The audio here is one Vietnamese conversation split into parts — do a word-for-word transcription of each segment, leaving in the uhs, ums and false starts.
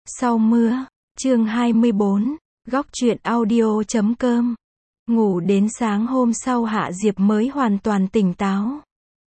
Sau mưa, chương hai mươi bốn, góc truyện audio chấm com. Ngủ đến sáng hôm sau Hạ Diệp mới hoàn toàn tỉnh táo.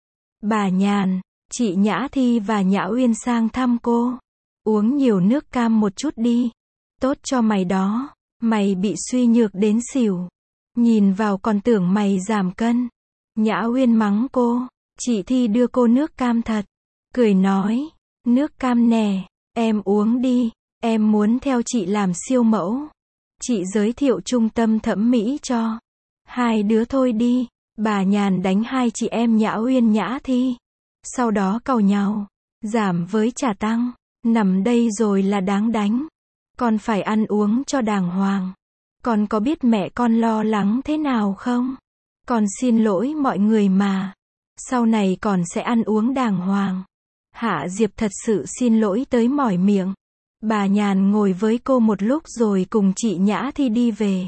Bà Nhàn, chị Nhã Thi và Nhã Uyên sang thăm cô. Uống nhiều nước cam một chút đi. Tốt cho mày đó. Mày bị suy nhược đến xỉu. Nhìn vào còn tưởng mày giảm cân. Nhã Uyên mắng cô. Chị Thi đưa cô nước cam thật. Cười nói. Nước cam nè, em uống đi. Em muốn theo chị làm siêu mẫu. Chị giới thiệu trung tâm thẩm mỹ cho. Hai đứa thôi đi. Bà Nhàn đánh hai chị em Nhã Uyên Nhã Thi. Sau đó càu nhau. Giảm với trả tăng. Nằm đây rồi là đáng đánh. Con phải ăn uống cho đàng hoàng. Con có biết mẹ con lo lắng thế nào không? Con xin lỗi mọi người mà. Sau này con sẽ ăn uống đàng hoàng. Hạ Diệp thật sự xin lỗi tới mỏi miệng. Bà Nhàn ngồi với cô một lúc rồi cùng chị Nhã Thi đi về.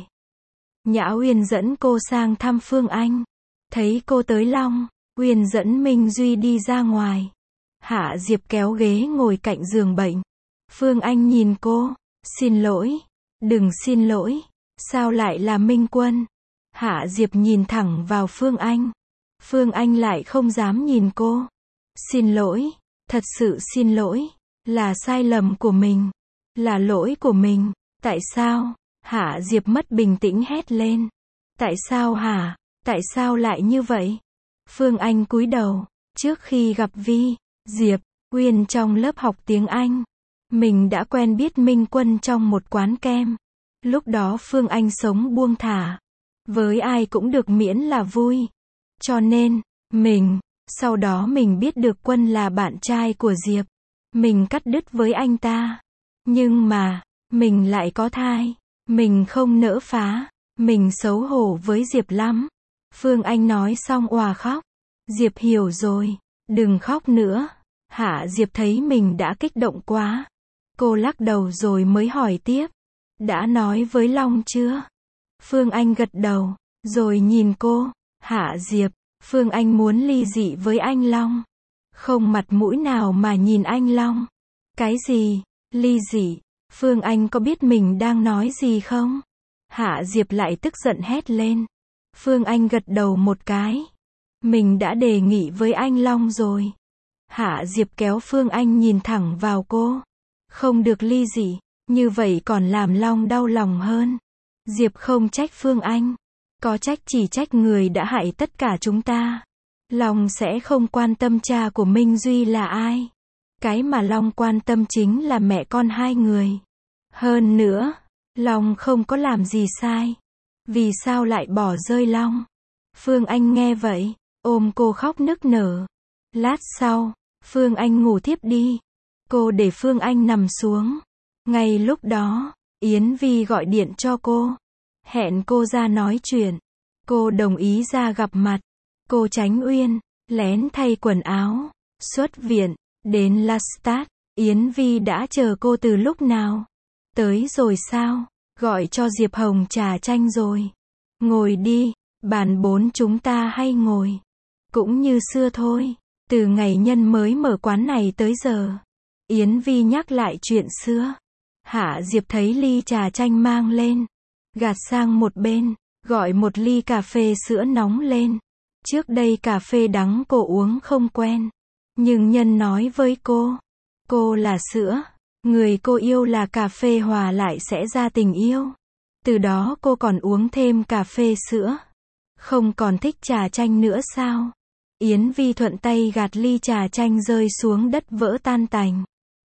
Nhã Uyên dẫn cô sang thăm Phương Anh. Thấy cô tới Long, Uyên dẫn Minh Duy đi ra ngoài. Hạ Diệp kéo ghế ngồi cạnh giường bệnh. Phương Anh nhìn cô. Xin lỗi. Đừng xin lỗi. Sao lại là Minh Quân? Hạ Diệp nhìn thẳng vào Phương Anh. Phương Anh lại không dám nhìn cô. Xin lỗi. Thật sự xin lỗi. Là sai lầm của mình. Là lỗi của mình. Tại sao? Hạ Diệp mất bình tĩnh hét lên. Tại sao hả? Tại sao lại như vậy? Phương Anh cúi đầu. Trước khi gặp Vi, Diệp, Uyên trong lớp học tiếng Anh, mình đã quen biết Minh Quân trong một quán kem. Lúc đó Phương Anh sống buông thả. Với ai cũng được miễn là vui. Cho nên, mình, sau đó mình biết được Quân là bạn trai của Diệp. Mình cắt đứt với anh ta. Nhưng mà, mình lại có thai. Mình không nỡ phá. Mình xấu hổ với Diệp lắm. Phương Anh nói xong òa khóc. Diệp hiểu rồi. Đừng khóc nữa. Hạ Diệp thấy mình đã kích động quá. Cô lắc đầu rồi mới hỏi tiếp. Đã nói với Long chưa? Phương Anh gật đầu. Rồi nhìn cô. Hạ Diệp, Phương Anh muốn ly dị với anh Long. Không mặt mũi nào mà nhìn anh Long. Cái gì? Ly dị? Phương Anh có biết mình đang nói gì không? Hạ Diệp lại tức giận hét lên. Phương Anh gật đầu một cái. Mình đã đề nghị với anh Long rồi. Hạ Diệp kéo Phương Anh nhìn thẳng vào cô. Không được ly dị, như vậy còn làm Long đau lòng hơn. Diệp không trách Phương Anh. Có trách chỉ trách người đã hại tất cả chúng ta. Long sẽ không quan tâm cha của Minh Duy là ai. Cái mà Long quan tâm chính là mẹ con hai người. Hơn nữa, Long không có làm gì sai. Vì sao lại bỏ rơi Long? Phương Anh nghe vậy, ôm cô khóc nức nở. Lát sau, Phương Anh ngủ thiếp đi. Cô để Phương Anh nằm xuống. Ngay lúc đó, Yến Vi gọi điện cho cô. Hẹn cô ra nói chuyện. Cô đồng ý ra gặp mặt. Cô tránh Uyên, lén thay quần áo. Xuất viện, đến Lestat. Yến Vi đã chờ cô từ lúc nào? Tới rồi sao? Gọi cho Diệp Hồng trà chanh rồi. Ngồi đi, bàn bốn chúng ta hay ngồi. Cũng như xưa thôi. Từ ngày Nhân mới mở quán này tới giờ. Yến Vi nhắc lại chuyện xưa. Hạ Diệp thấy ly trà chanh mang lên. Gạt sang một bên, gọi một ly cà phê sữa nóng lên. Trước đây cà phê đắng cô uống không quen. Nhưng Nhân nói với cô. Cô là sữa. Người cô yêu là cà phê hòa lại sẽ ra tình yêu. Từ đó cô còn uống thêm cà phê sữa. Không còn thích trà chanh nữa sao? Yến Vi thuận tay gạt ly trà chanh rơi xuống đất vỡ tan tành.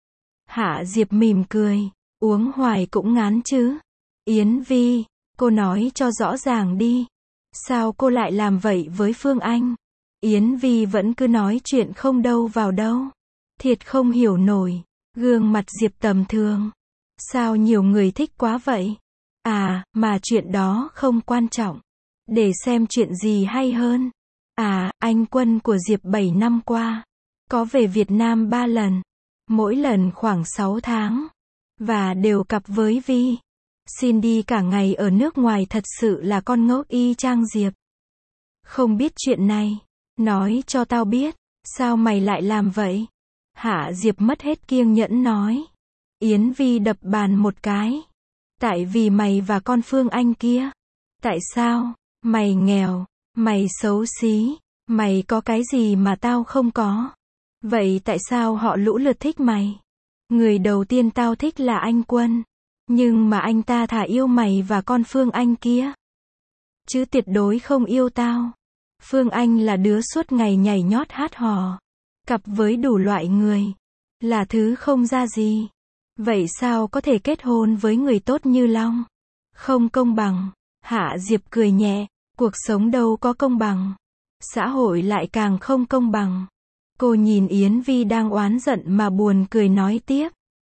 Hạ Diệp mỉm cười. Uống hoài cũng ngán chứ. Yến Vi, cô nói cho rõ ràng đi. Sao cô lại làm vậy với Phương Anh? Yến Vi vẫn cứ nói chuyện không đâu vào đâu. Thiệt không hiểu nổi. Gương mặt Diệp tầm thường. Sao nhiều người thích quá vậy? À, mà chuyện đó không quan trọng. Để xem chuyện gì hay hơn. À, anh Quân của Diệp bảy năm qua. Có về Việt Nam ba lần. Mỗi lần khoảng sáu tháng. Và đều cặp với Vi. Xin đi cả ngày ở nước ngoài thật sự là con ngốc y chang Diệp. Không biết chuyện này. Nói cho tao biết. Sao mày lại làm vậy? Hạ Diệp mất hết kiêng nhẫn nói. Yến Vi đập bàn một cái. Tại vì mày và con Phương Anh kia. Tại sao? Mày nghèo, mày xấu xí, mày có cái gì mà tao không có? Vậy tại sao họ lũ lượt thích mày? Người đầu tiên tao thích là anh Quân. Nhưng mà anh ta thà yêu mày và con Phương Anh kia. Chứ tuyệt đối không yêu tao. Phương Anh là đứa suốt ngày nhảy nhót hát hò. Cặp với đủ loại người. Là thứ không ra gì. Vậy sao có thể kết hôn với người tốt như Long? Không công bằng. Hạ Diệp cười nhẹ. Cuộc sống đâu có công bằng. Xã hội lại càng không công bằng. Cô nhìn Yến Vi đang oán giận mà buồn cười nói tiếp.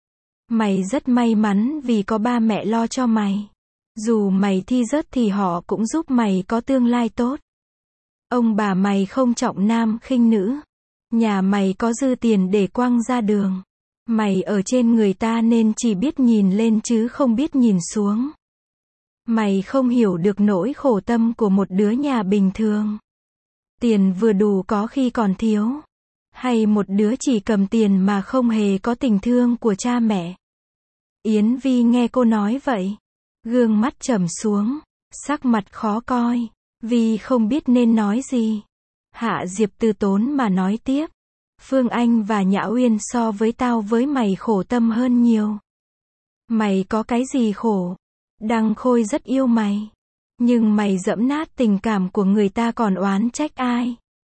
Mày rất may mắn vì có ba mẹ lo cho mày. Dù mày thi rớt thì họ cũng giúp mày có tương lai tốt. Ông bà mày không trọng nam khinh nữ. Nhà mày có dư tiền để quăng ra đường. Mày ở trên người ta nên chỉ biết nhìn lên chứ không biết nhìn xuống. Mày không hiểu được nỗi khổ tâm của một đứa nhà bình thường. Tiền vừa đủ có khi còn thiếu. Hay một đứa chỉ cầm tiền mà không hề có tình thương của cha mẹ. Yến Vi nghe cô nói vậy. Gương mắt trầm xuống. Sắc mặt khó coi. Vi không biết nên nói gì. Hạ Diệp từ tốn mà nói tiếp. Phương Anh và Nhã Uyên so với tao với mày khổ tâm hơn nhiều. Mày có cái gì khổ? Đăng Khôi rất yêu mày. Nhưng mày dẫm nát tình cảm của người ta còn oán trách ai?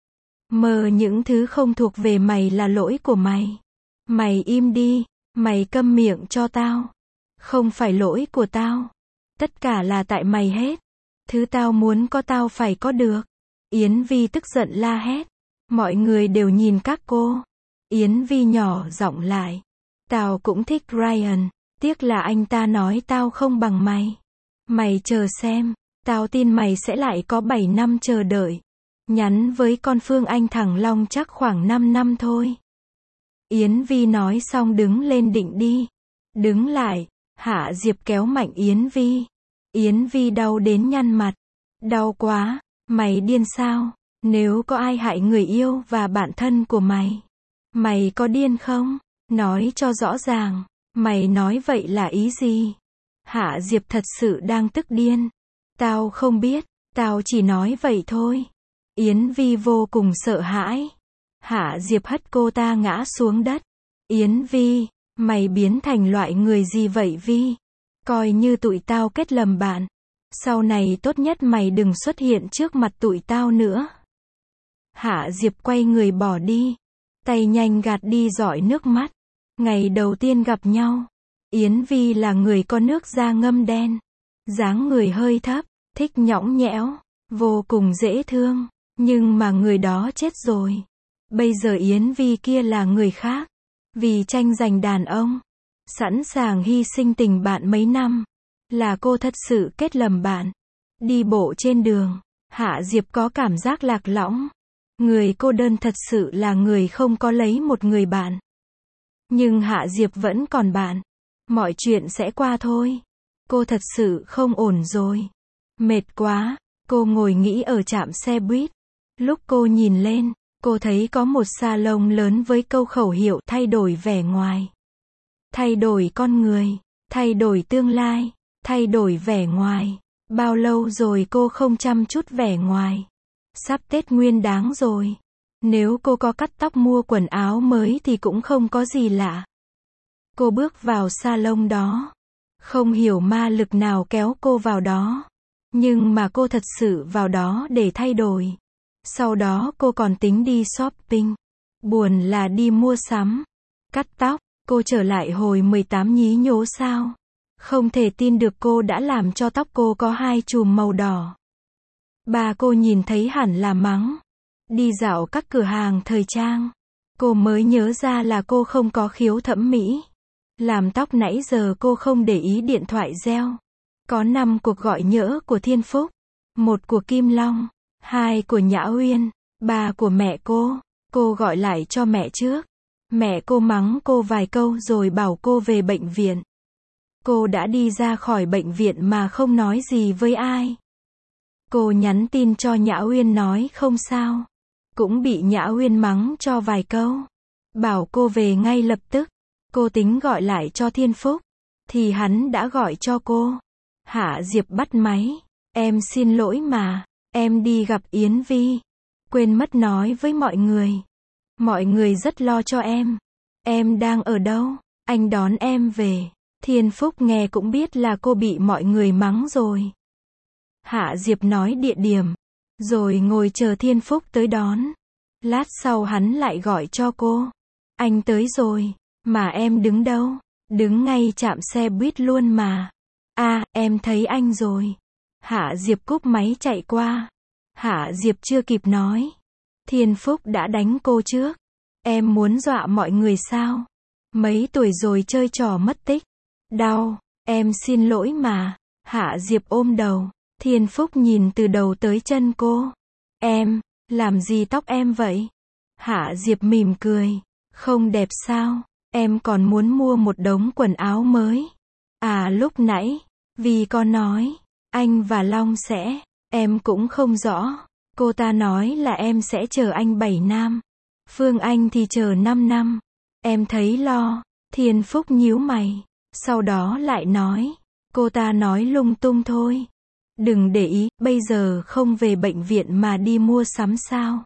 Mơ những thứ không thuộc về mày là lỗi của mày. Mày im đi, mày câm miệng cho tao. Không phải lỗi của tao. Tất cả là tại mày hết. Thứ tao muốn có tao phải có được. Yến Vi tức giận la hét. Mọi người đều nhìn các cô. Yến Vi nhỏ giọng lại. Tao cũng thích Ryan. Tiếc là anh ta nói tao không bằng mày. Mày chờ xem. Tao tin mày sẽ lại có bảy năm chờ đợi. Nhắn với con Phương Anh thằng Long chắc khoảng năm năm thôi. Yến Vi nói xong đứng lên định đi. Đứng lại. Hạ Diệp kéo mạnh Yến Vi. Yến Vi đau đến nhăn mặt. Đau quá. Mày điên sao? Nếu có ai hại người yêu và bạn thân của mày. Mày có điên không? Nói cho rõ ràng. Mày nói vậy là ý gì? Hạ Diệp thật sự đang tức điên. Tao không biết. Tao chỉ nói vậy thôi. Yến Vi vô cùng sợ hãi. Hạ Diệp hất cô ta ngã xuống đất. Yến Vi, mày biến thành loại người gì vậy Vi? Coi như tụi tao kết lầm bạn. Sau này tốt nhất mày đừng xuất hiện trước mặt tụi tao nữa. Hạ Diệp quay người bỏ đi. Tay nhanh gạt đi giọt nước mắt. Ngày đầu tiên gặp nhau. Yến Vi là người có nước da ngâm đen. Dáng người hơi thấp. Thích nhõng nhẽo. Vô cùng dễ thương. Nhưng mà người đó chết rồi. Bây giờ Yến Vi kia là người khác. Vì tranh giành đàn ông. Sẵn sàng hy sinh tình bạn mấy năm. Là cô thật sự kết lầm bạn. Đi bộ trên đường. Hạ Diệp có cảm giác lạc lõng. Người cô đơn thật sự là người không có lấy một người bạn. Nhưng Hạ Diệp vẫn còn bạn. Mọi chuyện sẽ qua thôi. Cô thật sự không ổn rồi. Mệt quá. Cô ngồi nghĩ ở trạm xe buýt. Lúc cô nhìn lên, cô thấy có một salon lớn với câu khẩu hiệu thay đổi vẻ ngoài. Thay đổi con người. Thay đổi tương lai. Thay đổi vẻ ngoài. Bao lâu rồi cô không chăm chút vẻ ngoài. Sắp Tết Nguyên Đán rồi. Nếu cô có cắt tóc mua quần áo mới thì cũng không có gì lạ. Cô bước vào salon đó. Không hiểu ma lực nào kéo cô vào đó. Nhưng mà cô thật sự vào đó để thay đổi. Sau đó cô còn tính đi shopping. Buồn là đi mua sắm. Cắt tóc. Cô trở lại hồi mười tám nhí nhố sao. Không thể tin được cô đã làm cho tóc cô có hai chùm màu đỏ. Bà cô nhìn thấy hẳn là mắng. Đi dạo các cửa hàng thời trang. Cô mới nhớ ra là cô không có khiếu thẩm mỹ. Làm tóc nãy giờ cô không để ý điện thoại reo. Có năm cuộc gọi nhỡ của Thiên Phúc. Một của Kim Long. Hai của Nhã Uyên. Ba của mẹ cô. Cô gọi lại cho mẹ trước. Mẹ cô mắng cô vài câu rồi bảo cô về bệnh viện. Cô đã đi ra khỏi bệnh viện mà không nói gì với ai. Cô nhắn tin cho Nhã Uyên nói không sao. Cũng bị Nhã Uyên mắng cho vài câu. Bảo cô về ngay lập tức. Cô tính gọi lại cho Thiên Phúc, thì hắn đã gọi cho cô. Hạ Diệp bắt máy. Em xin lỗi mà, em đi gặp Yến Vi. Quên mất nói với mọi người. Mọi người rất lo cho em. Em đang ở đâu? Anh đón em về. Thiên Phúc nghe cũng biết là cô bị mọi người mắng rồi. Hạ Diệp nói địa điểm, rồi ngồi chờ Thiên Phúc tới đón. Lát sau hắn lại gọi cho cô. Anh tới rồi, mà em đứng đâu? Đứng ngay trạm xe buýt luôn mà. À, em thấy anh rồi. Hạ Diệp cúp máy chạy qua. Hạ Diệp chưa kịp nói. Thiên Phúc đã đánh cô trước. Em muốn dọa mọi người sao? Mấy tuổi rồi chơi trò mất tích. Đau, em xin lỗi mà. Hạ Diệp ôm đầu. Thiên Phúc nhìn từ đầu tới chân cô. Em, làm gì tóc em vậy? Hạ Diệp mỉm cười. Không đẹp sao? Em còn muốn mua một đống quần áo mới. À lúc nãy, vì con nói, anh và Long sẽ, em cũng không rõ. Cô ta nói là em sẽ chờ anh bảy năm. Phương Anh thì chờ năm năm. Em thấy lo. Thiên Phúc nhíu mày. Sau đó lại nói. Cô ta nói lung tung thôi. Đừng để ý, bây giờ không về bệnh viện mà đi mua sắm sao?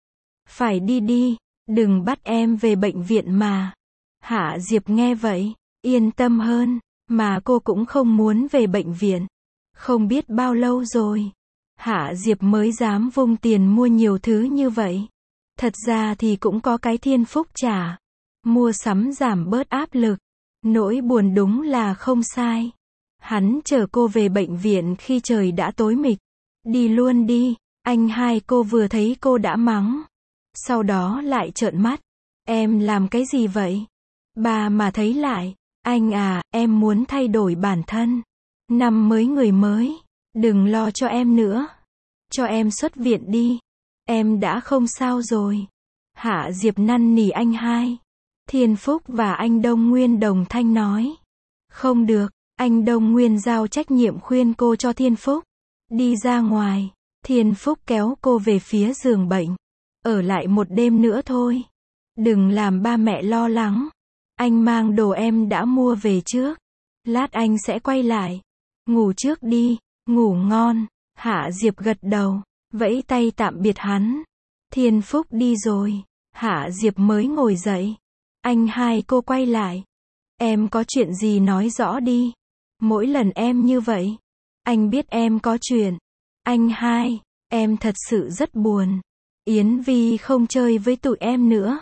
Phải đi đi, đừng bắt em về bệnh viện mà. Hạ Diệp nghe vậy, yên tâm hơn, mà cô cũng không muốn về bệnh viện. Không biết bao lâu rồi, Hạ Diệp mới dám vung tiền mua nhiều thứ như vậy. Thật ra thì cũng có cái Thiên Phúc trả. Mua sắm giảm bớt áp lực. Nỗi buồn đúng là không sai. Hắn chở cô về bệnh viện khi trời đã tối mịt. Đi luôn đi, anh hai cô vừa thấy cô đã mắng. Sau đó lại trợn mắt. Em làm cái gì vậy? Bà mà thấy lại. Anh à, em muốn thay đổi bản thân. Năm mới người mới. Đừng lo cho em nữa. Cho em xuất viện đi. Em đã không sao rồi. Hạ Diệp năn nỉ anh hai. Thiên Phúc và anh Đông Nguyên đồng thanh nói. Không được. Anh Đông Nguyên giao trách nhiệm khuyên cô cho Thiên Phúc. Đi ra ngoài. Thiên Phúc kéo cô về phía giường bệnh. Ở lại một đêm nữa thôi. Đừng làm ba mẹ lo lắng. Anh mang đồ em đã mua về trước. Lát anh sẽ quay lại. Ngủ trước đi. Ngủ ngon. Hạ Diệp gật đầu. Vẫy tay tạm biệt hắn. Thiên Phúc đi rồi. Hạ Diệp mới ngồi dậy. Anh hai cô quay lại. Em có chuyện gì nói rõ đi. Mỗi lần em như vậy. Anh biết em có chuyện. Anh hai, em thật sự rất buồn. Yến Vi không chơi với tụi em nữa.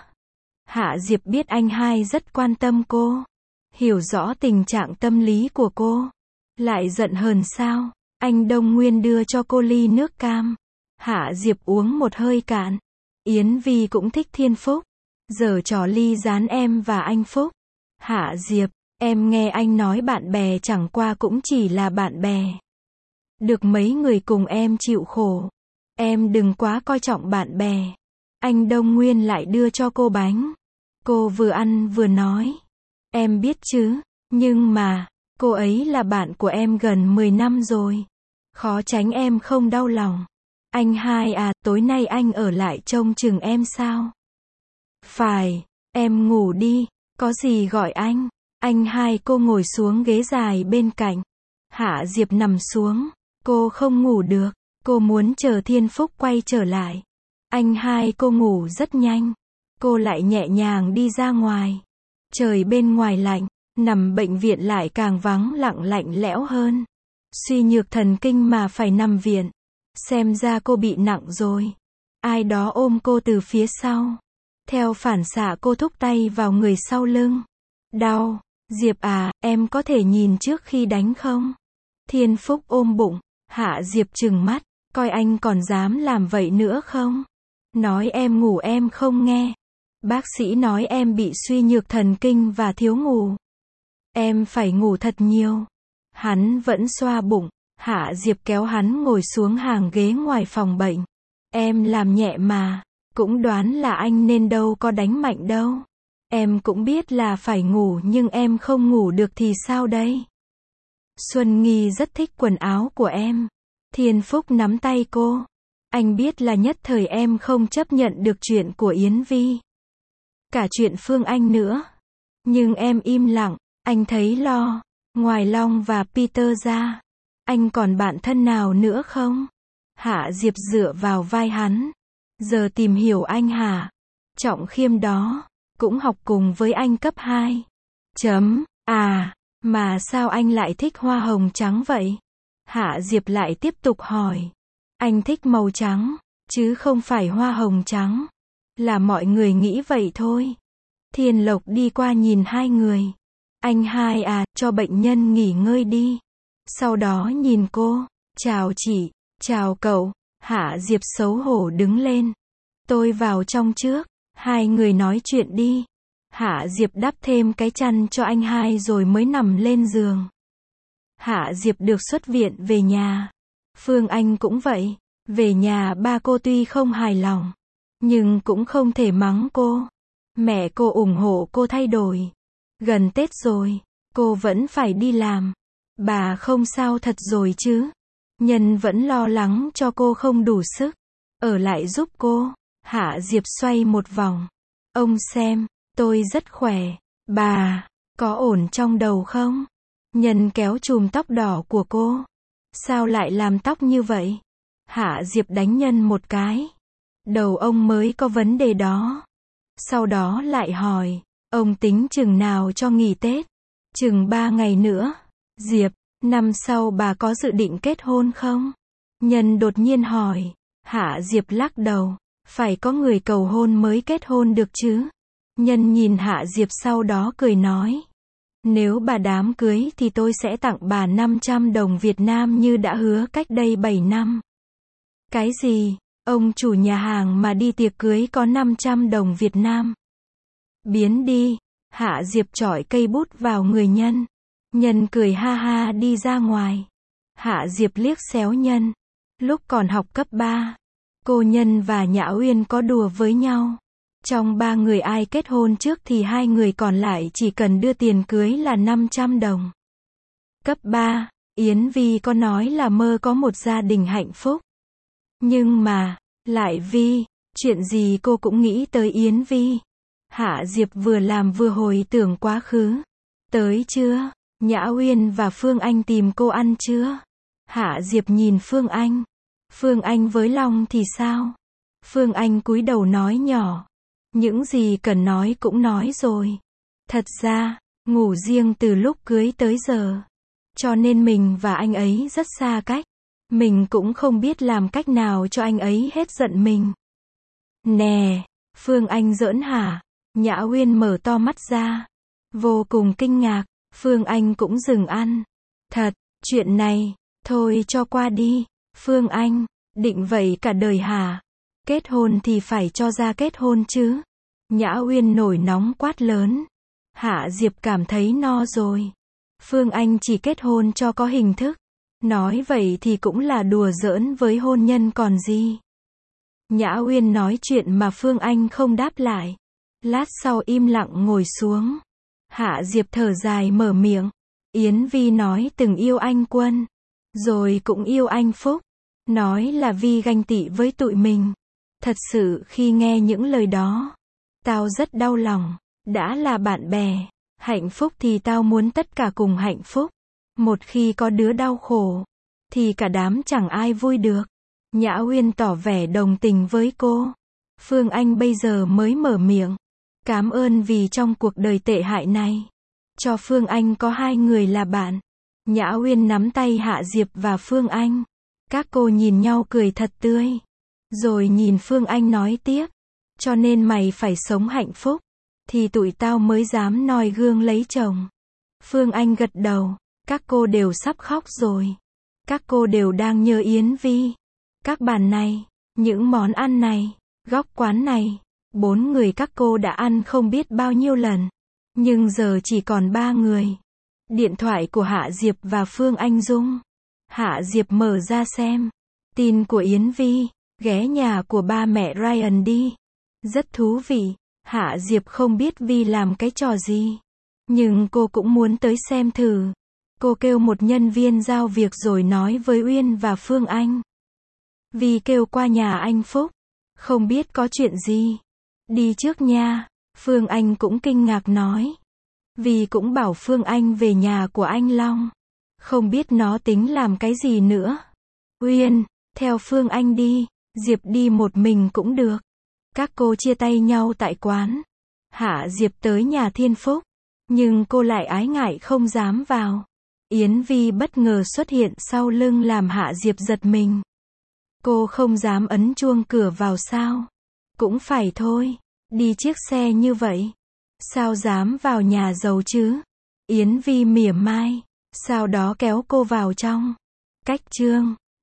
Hạ Diệp biết anh hai rất quan tâm cô. Hiểu rõ tình trạng tâm lý của cô. Lại giận hờn sao? Anh Đông Nguyên đưa cho cô ly nước cam. Hạ Diệp uống một hơi cạn. Yến Vi cũng thích Thiên Phúc. Giờ trò ly gián em và anh Phúc. Hạ Diệp, em nghe anh nói bạn bè chẳng qua cũng chỉ là bạn bè. Được mấy người cùng em chịu khổ. Em đừng quá coi trọng bạn bè. Anh Đông Nguyên lại đưa cho cô bánh. Cô vừa ăn vừa nói. Em biết chứ, nhưng mà, cô ấy là bạn của em gần mười năm rồi. Khó tránh em không đau lòng. Anh hai à, tối nay anh ở lại trông chừng em sao? Phải, em ngủ đi, có gì gọi anh. Anh hai cô ngồi xuống ghế dài bên cạnh. Hạ Diệp nằm xuống. Cô không ngủ được. Cô muốn chờ Thiên Phúc quay trở lại. Anh hai cô ngủ rất nhanh. Cô lại nhẹ nhàng đi ra ngoài. Trời bên ngoài lạnh. Nằm bệnh viện lại càng vắng lặng lạnh lẽo hơn. Suy nhược thần kinh mà phải nằm viện. Xem ra cô bị nặng rồi. Ai đó ôm cô từ phía sau. Theo phản xạ cô thúc tay vào người sau lưng. Đau. Diệp à, em có thể nhìn trước khi đánh không? Thiên Phúc ôm bụng. Hạ Diệp trừng mắt. Coi anh còn dám làm vậy nữa không? Nói em ngủ em không nghe. Bác sĩ nói em bị suy nhược thần kinh và thiếu ngủ. Em phải ngủ thật nhiều. Hắn vẫn xoa bụng. Hạ Diệp kéo hắn ngồi xuống hàng ghế ngoài phòng bệnh. Em làm nhẹ mà. Cũng đoán là anh nên đâu có đánh mạnh đâu. Em cũng biết là phải ngủ nhưng em không ngủ được thì sao đây? Xuân Nghi rất thích quần áo của em. Thiên Phúc nắm tay cô. Anh biết là nhất thời em không chấp nhận được chuyện của Yến Vi. Cả chuyện Phương Anh nữa. Nhưng em im lặng, anh thấy lo. Ngoài Long và Peter ra, anh còn bạn thân nào nữa không? Hạ Diệp dựa vào vai hắn. Giờ tìm hiểu anh hả? Trọng Khiêm đó, cũng học cùng với anh cấp hai. Chấm, à, mà sao anh lại thích hoa hồng trắng vậy? Hạ Diệp lại tiếp tục hỏi. Anh thích màu trắng, chứ không phải hoa hồng trắng. Là mọi người nghĩ vậy thôi. Thiên Lộc đi qua nhìn hai người. Anh hai à, cho bệnh nhân nghỉ ngơi đi. Sau đó nhìn cô. Chào chị, chào cậu. Hạ Diệp xấu hổ đứng lên. Tôi vào trong trước. Hai người nói chuyện đi. Hạ Diệp đắp thêm cái chăn cho anh hai rồi mới nằm lên giường. Hạ Diệp được xuất viện về nhà. Phương Anh cũng vậy. Về nhà ba cô tuy không hài lòng, nhưng cũng không thể mắng cô. Mẹ cô ủng hộ cô thay đổi. Gần Tết rồi, cô vẫn phải đi làm. Bà không sao thật rồi chứ? Nhân vẫn lo lắng cho cô không đủ sức. Ở lại giúp cô. Hạ Diệp xoay một vòng. Ông xem, tôi rất khỏe. Bà, có ổn trong đầu không? Nhân kéo chùm tóc đỏ của cô. Sao lại làm tóc như vậy? Hạ Diệp đánh Nhân một cái. Đầu ông mới có vấn đề đó. Sau đó lại hỏi, ông tính chừng nào cho nghỉ Tết? Chừng ba ngày nữa. Diệp, năm sau bà có dự định kết hôn không? Nhân đột nhiên hỏi. Hạ Diệp lắc đầu, phải có người cầu hôn mới kết hôn được chứ. Nhân nhìn Hạ Diệp sau đó cười nói. Nếu bà đám cưới thì tôi sẽ tặng bà năm trăm đồng Việt Nam như đã hứa cách đây bảy năm. Cái gì? Ông chủ nhà hàng mà đi tiệc cưới có năm trăm đồng Việt Nam. Biến đi. Hạ Diệp chọi cây bút vào người Nhân. Nhân cười ha ha đi ra ngoài. Hạ Diệp liếc xéo Nhân. Lúc còn học cấp ba, cô Nhân và Nhã Uyên có đùa với nhau. Trong ba người ai kết hôn trước thì hai người còn lại chỉ cần đưa tiền cưới là năm trăm đồng. Cấp ba, Yến Vi có nói là mơ có một gia đình hạnh phúc. Nhưng mà, lại Vi, chuyện gì cô cũng nghĩ tới Yến Vi. Hạ Diệp vừa làm vừa hồi tưởng quá khứ. Tới chưa? Nhã Uyên và Phương Anh tìm cô ăn chưa? Hạ Diệp nhìn Phương Anh. Phương Anh với Long thì sao? Phương Anh cúi đầu nói nhỏ. Những gì cần nói cũng nói rồi. Thật ra, ngủ riêng từ lúc cưới tới giờ. Cho nên mình và anh ấy rất xa cách. Mình cũng không biết làm cách nào cho anh ấy hết giận mình. Nè, Phương Anh giỡn hả? Nhã Uyên mở to mắt ra. Vô cùng kinh ngạc. Phương Anh cũng dừng ăn. Thật, chuyện này, thôi cho qua đi. Phương Anh, định vậy cả đời hả? Kết hôn thì phải cho ra kết hôn chứ. Nhã Uyên nổi nóng quát lớn. Hạ Diệp cảm thấy no rồi. Phương Anh chỉ kết hôn cho có hình thức. Nói vậy thì cũng là đùa giỡn với hôn nhân còn gì. Nhã Uyên nói chuyện mà Phương Anh không đáp lại. Lát sau im lặng ngồi xuống. Hạ Diệp thở dài mở miệng. Yến Vi nói từng yêu anh Quân. Rồi cũng yêu anh Phúc. Nói là Vi ganh tị với tụi mình. Thật sự khi nghe những lời đó, tao rất đau lòng. Đã là bạn bè, hạnh phúc thì tao muốn tất cả cùng hạnh phúc. Một khi có đứa đau khổ, thì cả đám chẳng ai vui được. Nhã Uyên tỏ vẻ đồng tình với cô. Phương Anh bây giờ mới mở miệng. Cảm ơn vì trong cuộc đời tệ hại này, cho Phương Anh có hai người là bạn. Nhã Uyên nắm tay Hạ Diệp và Phương Anh. Các cô nhìn nhau cười thật tươi. Rồi nhìn Phương Anh nói tiếp. Cho nên mày phải sống hạnh phúc, thì tụi tao mới dám noi gương lấy chồng. Phương Anh gật đầu. Các cô đều sắp khóc rồi. Các cô đều đang nhớ Yến Vi. Các bàn này, những món ăn này, góc quán này, bốn người các cô đã ăn không biết bao nhiêu lần. Nhưng giờ chỉ còn ba người. Điện thoại của Hạ Diệp và Phương Anh rung. Hạ Diệp mở ra xem. Tin của Yến Vi. Ghé nhà của ba mẹ Ryan đi. Rất thú vị. Hạ Diệp không biết Vi làm cái trò gì. Nhưng cô cũng muốn tới xem thử. Cô kêu một nhân viên giao việc rồi nói với Uyên và Phương Anh. Vi kêu qua nhà anh Phúc. Không biết có chuyện gì. Đi trước nha. Phương Anh cũng kinh ngạc nói. Vi cũng bảo Phương Anh về nhà của anh Long. Không biết nó tính làm cái gì nữa. Uyên, theo Phương Anh đi, Diệp đi một mình cũng được. Các cô chia tay nhau tại quán. Hạ Diệp tới nhà Thiên Phúc, nhưng cô lại ái ngại không dám vào. Yến Vi bất ngờ xuất hiện sau lưng làm Hạ Diệp giật mình. Cô không dám ấn chuông cửa vào sao? Cũng phải thôi, đi chiếc xe như vậy, sao dám vào nhà giàu chứ? Yến Vi mỉa mai, sau đó kéo cô vào trong. Cách chương